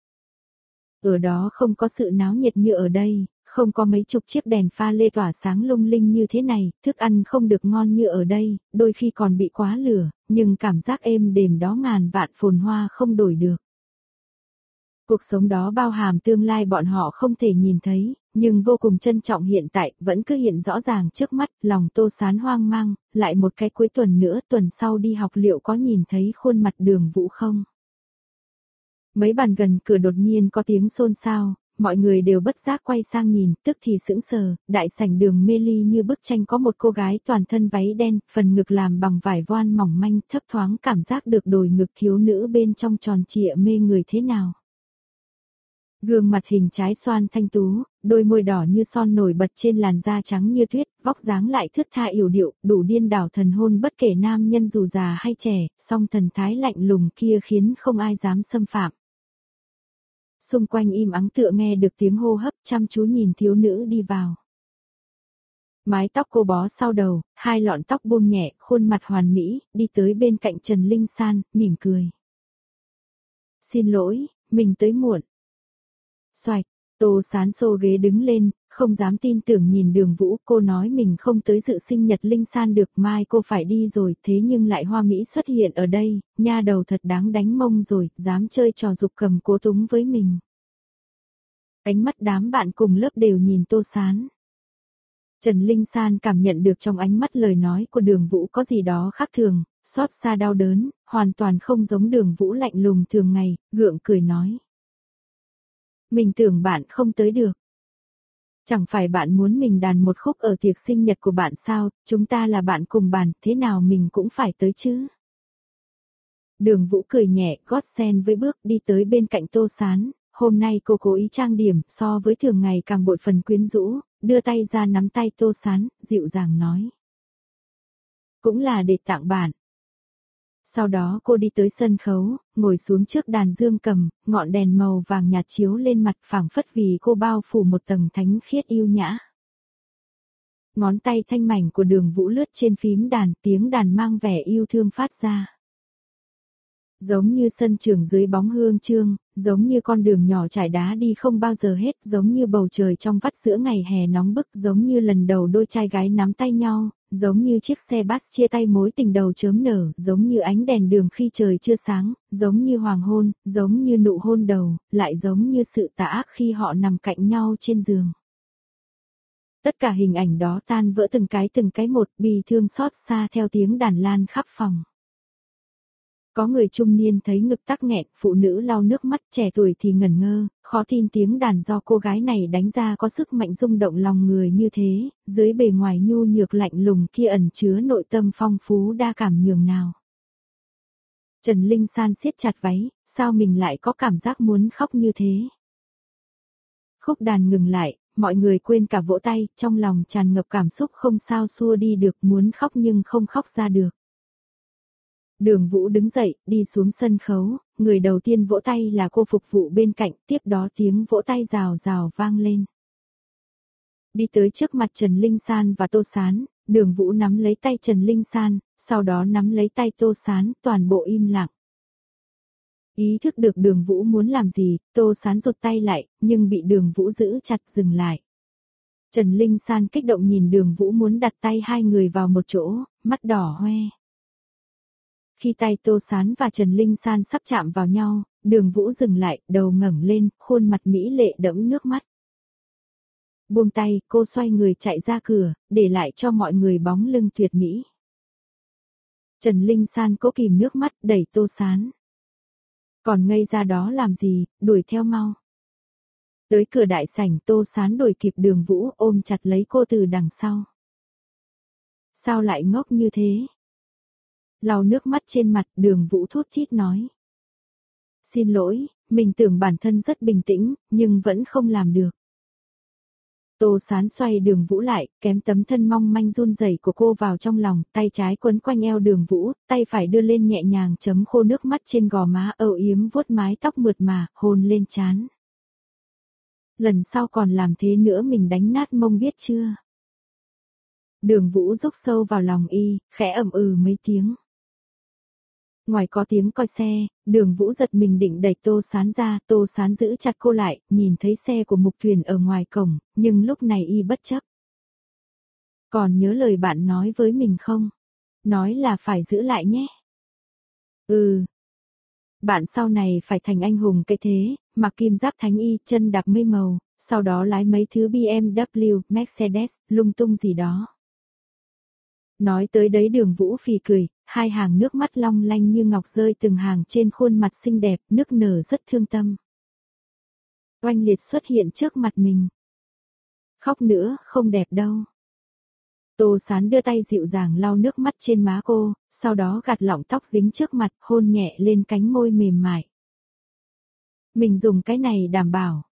Ở đó không có sự náo nhiệt như ở đây, không có mấy chục chiếc đèn pha lê tỏa sáng lung linh như thế này, thức ăn không được ngon như ở đây, đôi khi còn bị quá lửa, nhưng cảm giác êm đềm đó ngàn vạn phồn hoa không đổi được. Cuộc sống đó bao hàm tương lai bọn họ không thể nhìn thấy, nhưng vô cùng trân trọng hiện tại, vẫn cứ hiện rõ ràng trước mắt, lòng Tô Sán hoang mang, lại một cái cuối tuần nữa, tuần sau đi học liệu có nhìn thấy khuôn mặt Đường Vũ không? Mấy bàn gần cửa đột nhiên có tiếng xôn xao, mọi người đều bất giác quay sang nhìn, tức thì sững sờ, đại sảnh Đường mê ly như bức tranh có một cô gái toàn thân váy đen, phần ngực làm bằng vải voan mỏng manh, thấp thoáng cảm giác được đồi ngực thiếu nữ bên trong tròn trịa mê người thế nào. Gương mặt hình trái xoan thanh tú, đôi môi đỏ như son nổi bật trên làn da trắng như tuyết, vóc dáng lại thướt tha yểu điệu, đủ điên đảo thần hồn bất kể nam nhân dù già hay trẻ, song thần thái lạnh lùng kia khiến không ai dám xâm phạm. Xung quanh im ắng tựa nghe được tiếng hô hấp, chăm chú nhìn thiếu nữ đi vào. Mái tóc cô bó sau đầu, hai lọn tóc buông nhẹ, khuôn mặt hoàn mỹ, đi tới bên cạnh Trần Linh San, mỉm cười. Xin lỗi, mình tới muộn. Xoạch, Tô Sán xô ghế đứng lên, không dám tin tưởng nhìn Đường Vũ, cô nói mình không tới dự sinh nhật Linh San được, mai cô phải đi rồi, thế nhưng lại Hoa Mỹ xuất hiện ở đây, nha đầu thật đáng đánh mông rồi, dám chơi trò dục cầm cố túng với mình. Ánh mắt đám bạn cùng lớp đều nhìn Tô Sán. Trần Linh San cảm nhận được trong ánh mắt lời nói của Đường Vũ có gì đó khác thường, xót xa đau đớn, hoàn toàn không giống Đường Vũ lạnh lùng thường ngày, gượng cười nói. Mình tưởng bạn không tới được. Chẳng phải bạn muốn mình đàn một khúc ở tiệc sinh nhật của bạn sao, chúng ta là bạn cùng bàn, thế nào mình cũng phải tới chứ. Đường Vũ cười nhẹ, gót sen với bước đi tới bên cạnh Tô Sán, hôm nay cô cố ý trang điểm so với thường ngày càng bội phần quyến rũ, đưa tay ra nắm tay Tô Sán, dịu dàng nói. Cũng là để tặng bạn. Sau đó cô đi tới sân khấu, ngồi xuống trước đàn dương cầm, ngọn đèn màu vàng nhạt chiếu lên mặt phảng phất vì cô bao phủ một tầng thánh khiết yêu nhã. Ngón tay thanh mảnh của Đường Vũ lướt trên phím đàn, tiếng đàn mang vẻ yêu thương phát ra. Giống như sân trường dưới bóng hương chương, giống như con đường nhỏ trải đá đi không bao giờ hết, giống như bầu trời trong vắt giữa ngày hè nóng bức, giống như lần đầu đôi trai gái nắm tay nhau, giống như chiếc xe bus chia tay mối tình đầu chớm nở, giống như ánh đèn đường khi trời chưa sáng, giống như hoàng hôn, giống như nụ hôn đầu, lại giống như sự tà ác khi họ nằm cạnh nhau trên giường. Tất cả hình ảnh đó tan vỡ từng cái từng cái một, bi thương xót xa theo tiếng đàn lan khắp phòng. Có người trung niên thấy ngực tắc nghẹn, phụ nữ lau nước mắt, trẻ tuổi thì ngẩn ngơ, khó tin tiếng đàn do cô gái này đánh ra có sức mạnh rung động lòng người như thế, dưới bề ngoài nhu nhược lạnh lùng kia ẩn chứa nội tâm phong phú đa cảm nhường nào. Trần Linh San siết chặt váy, sao mình lại có cảm giác muốn khóc như thế? Khúc đàn ngừng lại, mọi người quên cả vỗ tay, trong lòng tràn ngập cảm xúc không sao xua đi được, muốn khóc nhưng không khóc ra được. Đường Vũ đứng dậy, đi xuống sân khấu, người đầu tiên vỗ tay là cô phục vụ bên cạnh, tiếp đó tiếng vỗ tay rào rào vang lên. Đi tới trước mặt Trần Linh San và Tô Sán, Đường Vũ nắm lấy tay Trần Linh San, sau đó nắm lấy tay Tô Sán, toàn bộ im lặng. Ý thức được Đường Vũ muốn làm gì, Tô Sán rụt tay lại, nhưng bị Đường Vũ giữ chặt dừng lại. Trần Linh San kích động nhìn Đường Vũ muốn đặt tay hai người vào một chỗ, mắt đỏ hoe. Khi tay Tô Sán và Trần Linh San sắp chạm vào nhau, Đường Vũ dừng lại, đầu ngẩng lên, khuôn mặt mỹ lệ đẫm nước mắt. Buông tay, cô xoay người chạy ra cửa, để lại cho mọi người bóng lưng tuyệt mỹ. Trần Linh San cố kìm nước mắt, đẩy Tô Sán. Còn ngây ra đó làm gì, đuổi theo mau. Tới cửa đại sảnh, Tô Sán đuổi kịp Đường Vũ, ôm chặt lấy cô từ đằng sau. Sao lại ngốc như thế? Lau nước mắt trên mặt, Đường Vũ thút thít nói. Xin lỗi, mình tưởng bản thân rất bình tĩnh, nhưng vẫn không làm được. Tô Sán xoay Đường Vũ lại, kém tấm thân mong manh run rẩy của cô vào trong lòng, tay trái quấn quanh eo Đường Vũ, tay phải đưa lên nhẹ nhàng chấm khô nước mắt trên gò má, âu yếm vuốt mái tóc mượt mà, hôn lên trán. Lần sau còn làm thế nữa mình đánh nát mông biết chưa? Đường Vũ rúc sâu vào lòng y, khẽ ậm ừ mấy tiếng. Ngoài có tiếng coi xe, Đường Vũ giật mình định đẩy Tô Sán ra, Tô Sán giữ chặt cô lại, nhìn thấy xe của Mục Tuyền ở ngoài cổng, nhưng lúc này y bất chấp. Còn nhớ lời bạn nói với mình không? Nói là phải giữ lại nhé. Ừ. Bạn sau này phải thành anh hùng cái thế, mặc kim giáp thánh y, chân đạp mây màu, sau đó lái mấy thứ bê em vê, Mercedes, lung tung gì đó. Nói tới đấy Đường Vũ phì cười, hai hàng nước mắt long lanh như ngọc rơi từng hàng trên khuôn mặt xinh đẹp, nức nở rất thương tâm. Oanh Liệt xuất hiện trước mặt mình. Khóc nữa, không đẹp đâu. Tô Sán đưa tay dịu dàng lau nước mắt trên má cô, sau đó gạt lọng tóc dính trước mặt, hôn nhẹ lên cánh môi mềm mại. Mình dùng cái này đảm bảo.